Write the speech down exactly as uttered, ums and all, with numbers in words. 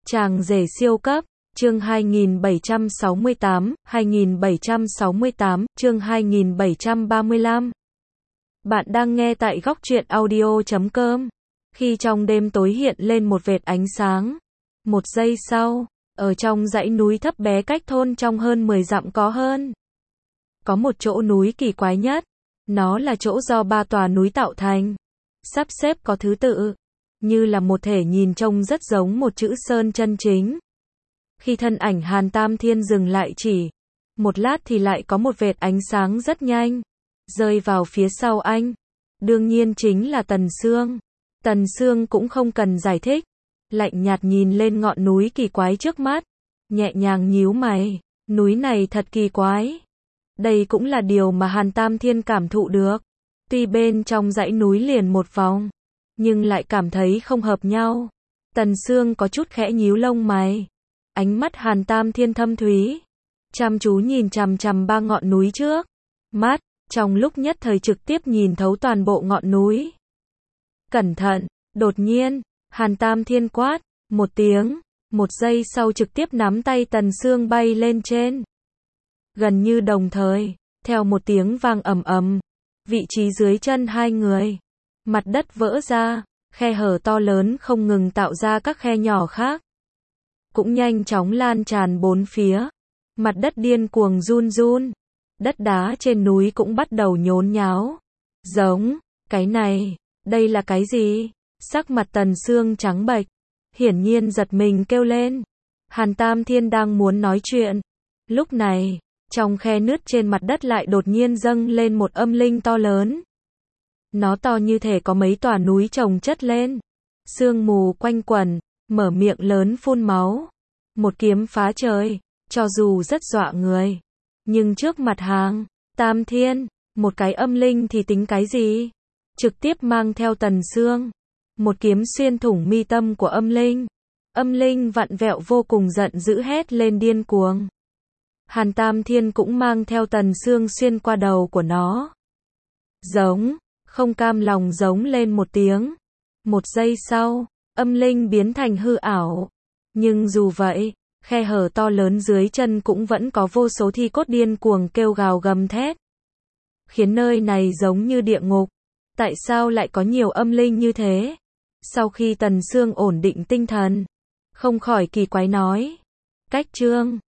Chàng rể siêu cấp, chương hai nghìn bảy trăm sáu mươi tám, hai nghìn bảy trăm sáu mươi tám, chương hai nghìn bảy trăm ba mươi lăm. Bạn đang nghe tại góc truyện audio chấm com. Khi trong đêm tối hiện lên một vệt ánh sáng. Một giây sau, ở trong dãy núi thấp bé cách thôn trong hơn mười dặm có hơn. Có một chỗ núi kỳ quái nhất. Nó là chỗ do ba tòa núi tạo thành. Sắp xếp có thứ tự. Như là một thể nhìn trông rất giống một chữ sơn chân chính. Khi thân ảnh Hàn Tam Thiên dừng lại chỉ một lát thì lại có một vệt ánh sáng rất nhanh rơi vào phía sau anh. Đương nhiên chính là Tần Sương. Tần Sương cũng không cần giải thích, lạnh nhạt nhìn lên ngọn núi kỳ quái trước mắt, nhẹ nhàng nhíu mày, núi này thật kỳ quái. Đây cũng là điều mà Hàn Tam Thiên cảm thụ được. Tuy bên trong dãy núi liền một vòng, nhưng lại cảm thấy không hợp nhau. Tần Sương có chút khẽ nhíu lông mày. Ánh mắt Hàn Tam Thiên thâm thúy, chăm chú nhìn chằm chằm ba ngọn núi trước mắt, trong lúc nhất thời trực tiếp nhìn thấu toàn bộ ngọn núi. Cẩn thận, đột nhiên, Hàn Tam Thiên quát một tiếng, một giây sau trực tiếp nắm tay Tần Sương bay lên trên. Gần như đồng thời, theo một tiếng vang ầm ầm, vị trí dưới chân hai người, mặt đất vỡ ra, khe hở to lớn không ngừng tạo ra các khe nhỏ khác. Cũng nhanh chóng lan tràn bốn phía. Mặt đất điên cuồng run run. Đất đá trên núi cũng bắt đầu nhốn nháo. Giống, cái này, đây là cái gì? Sắc mặt Tần Sương trắng bệch, hiển nhiên giật mình kêu lên. Hàn Tam Thiên đang muốn nói chuyện. Lúc này, trong khe nứt trên mặt đất lại đột nhiên dâng lên một âm linh to lớn. Nó to như thể có mấy tòa núi chồng chất lên. Sương mù quanh quẩn, mở miệng lớn phun máu. Một kiếm phá trời, cho dù rất dọa người. Nhưng trước mặt Hàn Tam Thiên, một cái âm linh thì tính cái gì? Trực tiếp mang theo Tần Sương. Một kiếm xuyên thủng mi tâm của âm linh. Âm linh vặn vẹo vô cùng giận dữ hét lên điên cuồng. Hàn Tam Thiên cũng mang theo Tần Sương xuyên qua đầu của nó. Giống, không cam lòng giống lên một tiếng. Một giây sau, âm linh biến thành hư ảo. Nhưng dù vậy, khe hở to lớn dưới chân cũng vẫn có vô số thi cốt điên cuồng kêu gào gầm thét. Khiến nơi này giống như địa ngục. Tại sao lại có nhiều âm linh như thế? Sau khi Tần Sương ổn định tinh thần, không khỏi kỳ quái nói. Cách chương